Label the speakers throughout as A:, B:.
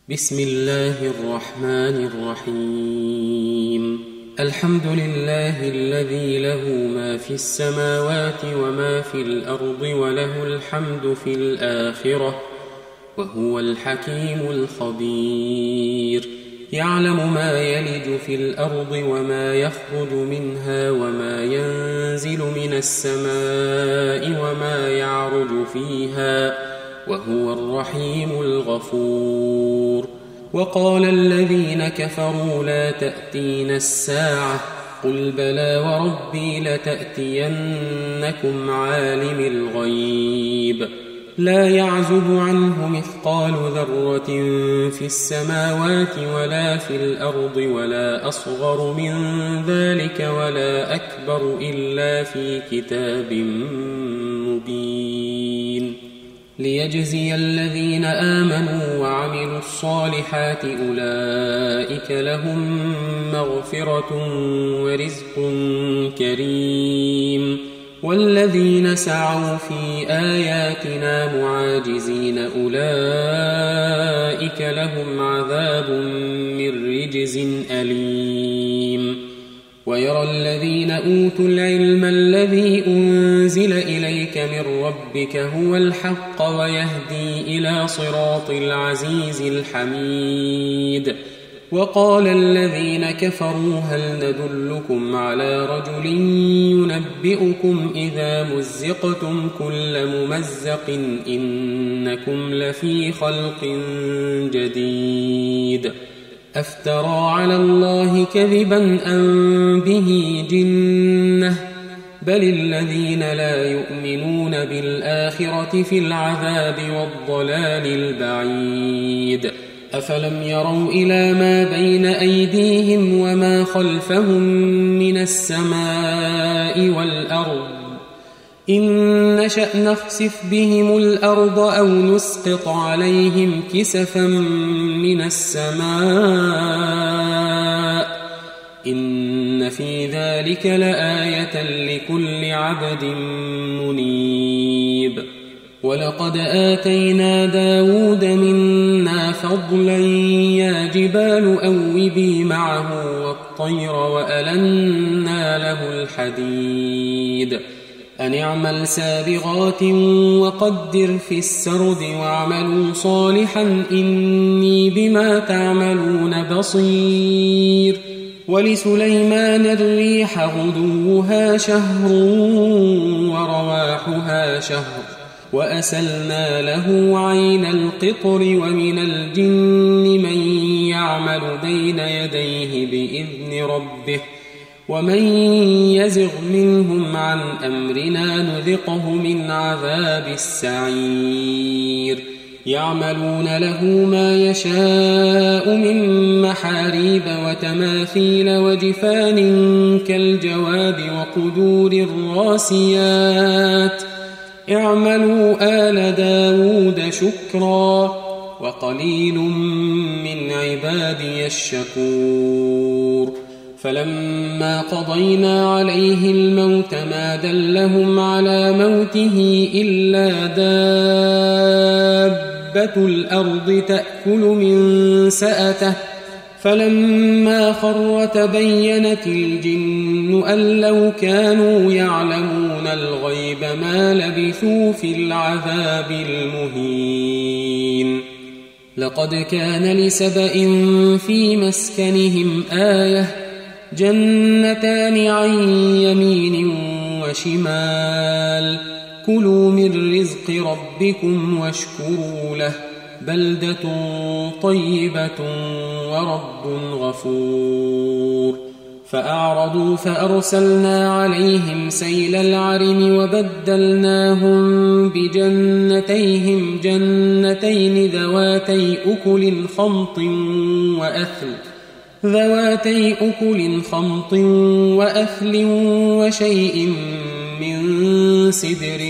A: بسم الله الرحمن الرحيم. الحمد لله الذي له ما في السماوات وما في الأرض وله الحمد في الآخرة وهو الحكيم الخبير. يعلم ما يلج في الأرض وما يخرج منها وما ينزل من السماء وما يعرج فيها وهو الرحيم الغفور. وقال الذين كفروا لا تأتينا الساعة قل بلى وربي لتأتينكم عالم الغيب لا يعزب عنه مثقال ذرة في السماوات ولا في الأرض ولا أصغر من ذلك ولا أكبر إلا في كتاب مبين ليجزي الذين آمنوا وعملوا الصالحات أولئك لهم مغفرة ورزق كريم والذين سعوا في آياتنا معاجزين أولئك لهم عذاب من رجز أليم. ويرى الذين أوتوا العلم الذي أنزل إليك من ربك هو الحق ويهدي إلى صراط العزيز الحميد. وقال الذين كفروا هل ندلكم على رجل ينبئكم إذا مزقتم كل ممزق إنكم لفي خلق جديد أفترى على الله كذبا أم به جنة بل الذين لا يؤمنون بالآخرة في العذاب والضلال البعيد. أفلم يروا إلى ما بين أيديهم وما خلفهم من السماء والأرض إن نشأ نخسف بهم الأرض أو نسقط عليهم كسفا من السماء إن في ذلك لآية لكل عبد منيب. ولقد آتينا داود منا فضلا يا جبال أوبي معه والطير وألنا له الحديد أن اعمل سابغات وقدر في السرد واعملوا صالحا إني بما تعملون بصير. ولسليمان الريح غدوها شهر ورواحها شهر وأسلنا له عين القطر ومن الجن من يعمل بين يديه بإذن ربه ومن يزغ منهم عن أمرنا نذقه من عذاب السعير. يعملون له ما يشاء من محاريب وتماثيل وجفان كالجواب وقدور الراسيات اعملوا آل داود شكرا وقليل من عبادي الشكور. فلما قضينا عليه الموت ما دلهم على موته إلا دابة الأرض تأكل من سأته فلما خر تبينت الجن أن لو كانوا يعلمون الغيب ما لبثوا في العذاب المهين. لقد كان لسبإ في مسكنهم آية جنتان عن يمين وشمال كلوا من رزق ربكم واشكروا له بلدة طيبة ورب غفور. فأعرضوا فأرسلنا عليهم سيل العرم وبدلناهم بجنتيهم جنتين ذواتي أكل خمط وأثل وشيء من سدر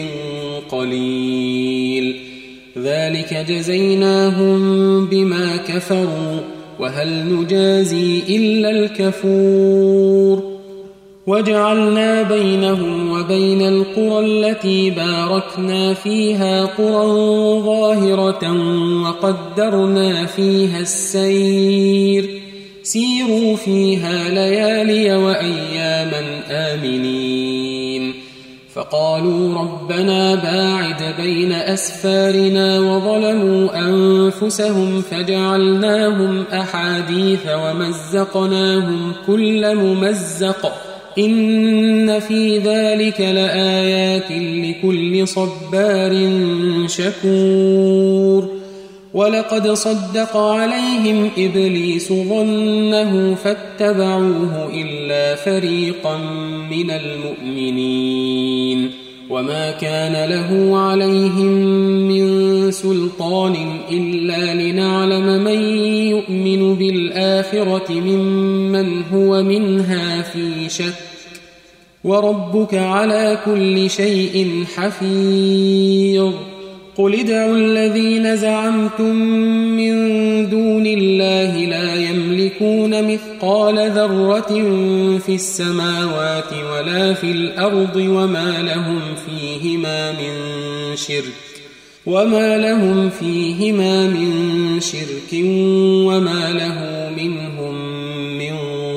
A: قليل ذلك جزيناهم بما كفروا وهل نجازي إلا الكفور. وجعلنا بينهم وبين القرى التي باركنا فيها قرى ظاهرة وقدرنا فيها السير سيروا فيها ليالي وأياما آمنين فقالوا ربنا باعد بين أسفارنا وظلموا أنفسهم فجعلناهم أحاديث ومزقناهم كل ممزق إن في ذلك لآيات لكل صبار شكور ولقد صدق عليهم إبليس ظنه فاتبعوه إلا فريقا من المؤمنين وما كان له عليهم من سلطان إلا لنعلم من يؤمن بالآخرة ممن هو منها في شك وربك على كل شيء حفيظ قل ادعوا الذين زعمتم من دون الله لا يملكون مثقال ذرة في السماوات ولا في الأرض وما لهم فيهما من شرك وما له منهم من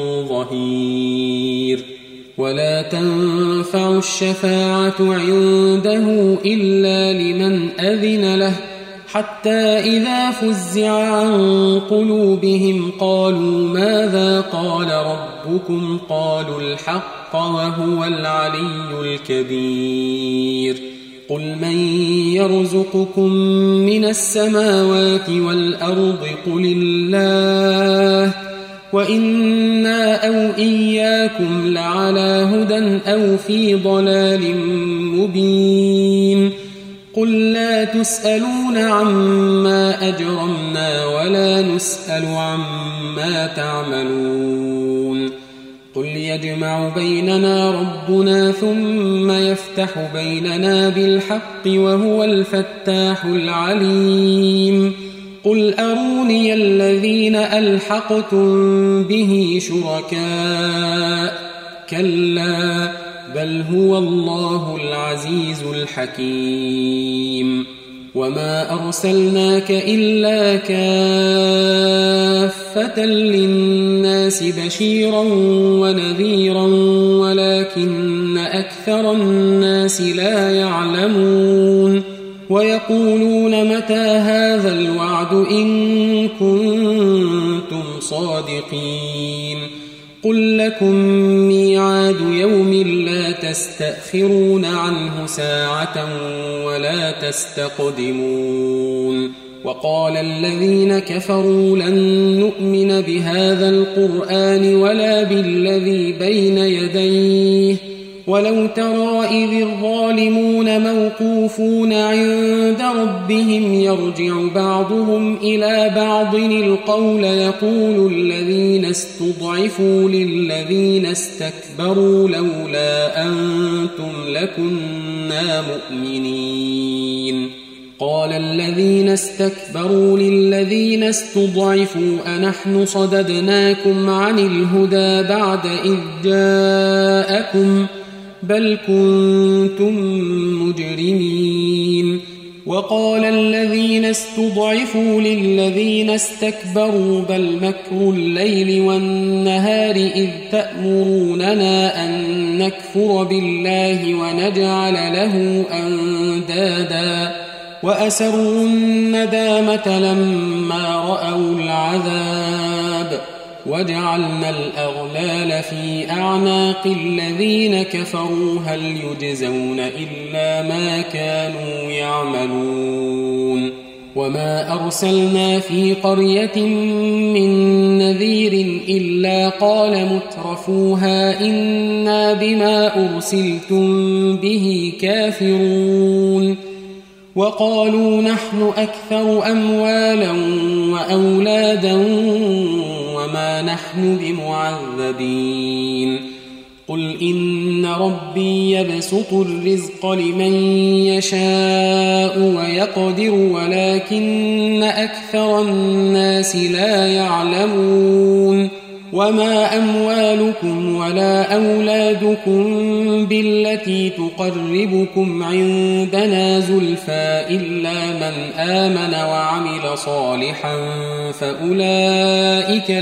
A: ظهير ولا تنفع الشفاعة عنده إلا لمن أذن له حتى إذا فزع عن قلوبهم قالوا ماذا قال ربكم قالوا الحق وهو العلي الكبير قل من يرزقكم من السماوات والأرض قل الله وإنا أو إياكم لعلى هدى أو في ضلال مبين قل لا تسألون عما أجرمنا ولا نسأل عما تعملون قل يجمع بيننا ربنا ثم يفتح بيننا بالحق وهو الفتاح العليم قل أروني الذين ألحقتم به شركاء كلا بل هو الله العزيز الحكيم وما أرسلناك إلا كافة للناس بشيرا ونذيرا ولكن أكثر الناس لا يعلمون ويقولون متى هذا الوعد إن كنتم صادقين قل لكم ميعاد يوم لا تستأخرون عنه ساعة ولا تستقدمون وقال الذين كفروا لن نؤمن بهذا القرآن ولا بالذي بين يديه ولو ترى إذ الظالمون موقوفون عند ربهم يرجع بعضهم إلى بعض القول يقول الذين استضعفوا للذين استكبروا لولا أنتم لكنا مؤمنين قال الذين استكبروا للذين استضعفوا أنحن صددناكم عن الهدى بعد إذ جاءكم بل كنتم مجرمين وقال الذين استضعفوا للذين استكبروا بل مكر الليل والنهار إذ تأمروننا أن نكفر بالله ونجعل له أندادا وأسروا الندامة لما رأوا العذاب وجعلنا الأغلال في أعناق الذين كفروا هل يجزون إلا ما كانوا يعملون وما أرسلنا في قرية من نذير إلا قال مترفوها إنا بما أرسلتم به كافرون وقالوا نحن أكثر أموالا وأولادا وما نحن بمعذبين قل إن ربي يبسط الرزق لمن يشاء ويقدر ولكن أكثر الناس لا يعلمون وما أموالكم ولا أولادكم بالتي تقربكم عندنا زلفى إلا من آمن وعمل صالحا فأولئك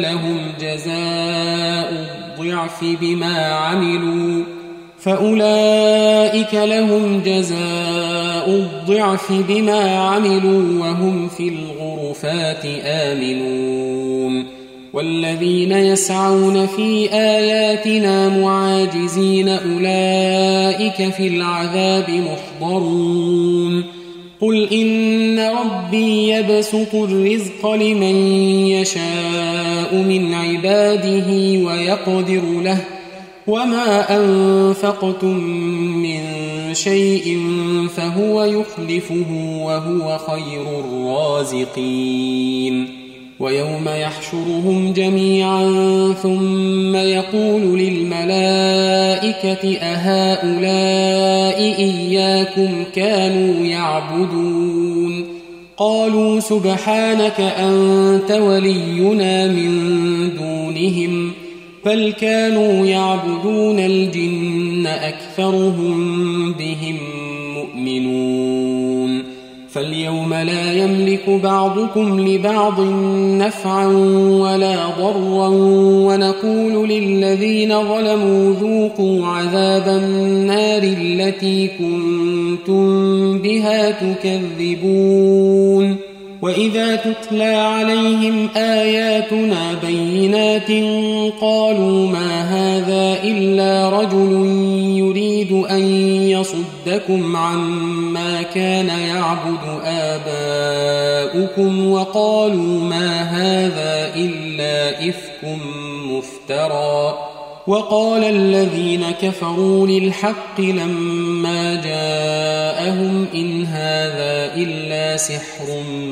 A: لهم جزاء الضعف بما عملوا وهم في الغرفات آمنون والذين يسعون في آياتنا معاجزين أولئك في العذاب محضرون قل إن ربي يبسط الرزق لمن يشاء من عباده ويقدر له وما أنفقتم من شيء فهو يخلفه وهو خير الرازقين ويوم يحشرهم جميعا ثم يقول للملائكة أهؤلاء إياكم كانوا يعبدون قالوا سبحانك أنت ولينا من دونهم بل كانوا يعبدون الجن أكثرهم بهم مؤمنون فاليوم لا يملك بعضكم لبعض نفعا ولا ضرا ونقول للذين ظلموا ذوقوا عذاب النار التي كنتم بها تكذبون وإذا تتلى عليهم آياتنا بينات قالوا ما هذا إلا رجل يريد أن يصدكم عما كان يعبد آباؤكم وقالوا ما هذا إلا إفك مفترى وقال الذين كفروا للحق لما جاءهم إن هذا إلا سحر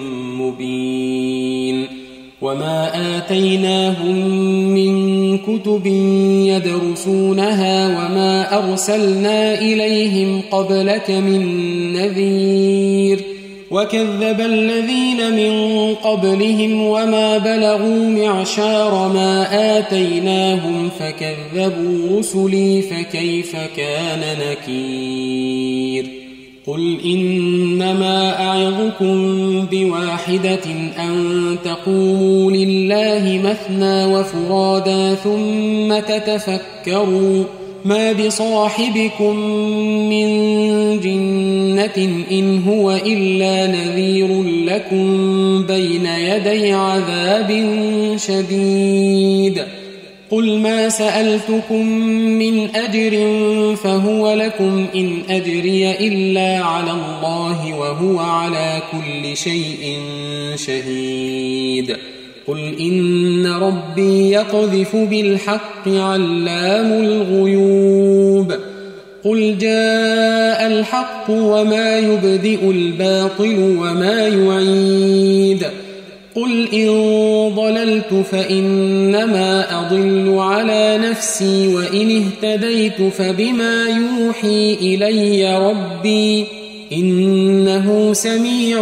A: مبين وما آتيناهم من كتب يدرسونها وما أرسلنا إليهم قبلك من نذير وكذب الذين من قبلهم وما بلغوا معشار ما آتيناهم فكذبوا رسلي فكيف كان نكير قل إنما أعظكم بواحدة أن تقوموا لله مثنى وفرادا ثم تتفكروا ما بصاحبكم من جنة إن هو إلا نذير لكم بين يدي عذاب شديد قل ما سألتكم من أجر فهو لكم إن أجري إلا على الله وهو على كل شيء شهيد قل إن ربي يقذف بالحق علام الغيوب قل جاء الحق وما يبدئ الباطل وما يعيد قل إن ضللت فإنما أضل على نفسي وإن اهتديت فبما يوحي إلي ربي إنه سميع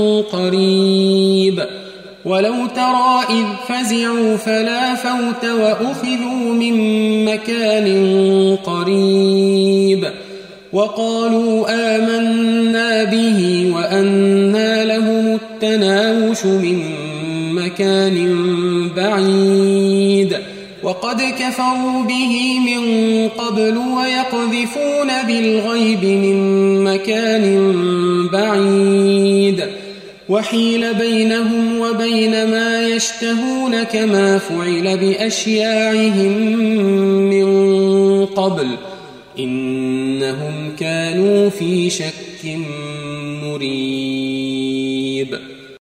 A: قريب ولو ترى إذ فزعوا فلا فوت وأخذوا من مكان قريب وقالوا آمنا به وأنى لهم التناوش من مكان بعيد وقد كفروا به من قبل ويقذفون بالغيب من مكان بعيد وحيل بينهم وبين ما يشتهون كما فعل بأشياعهم من قبل إنهم كانوا في شك مريب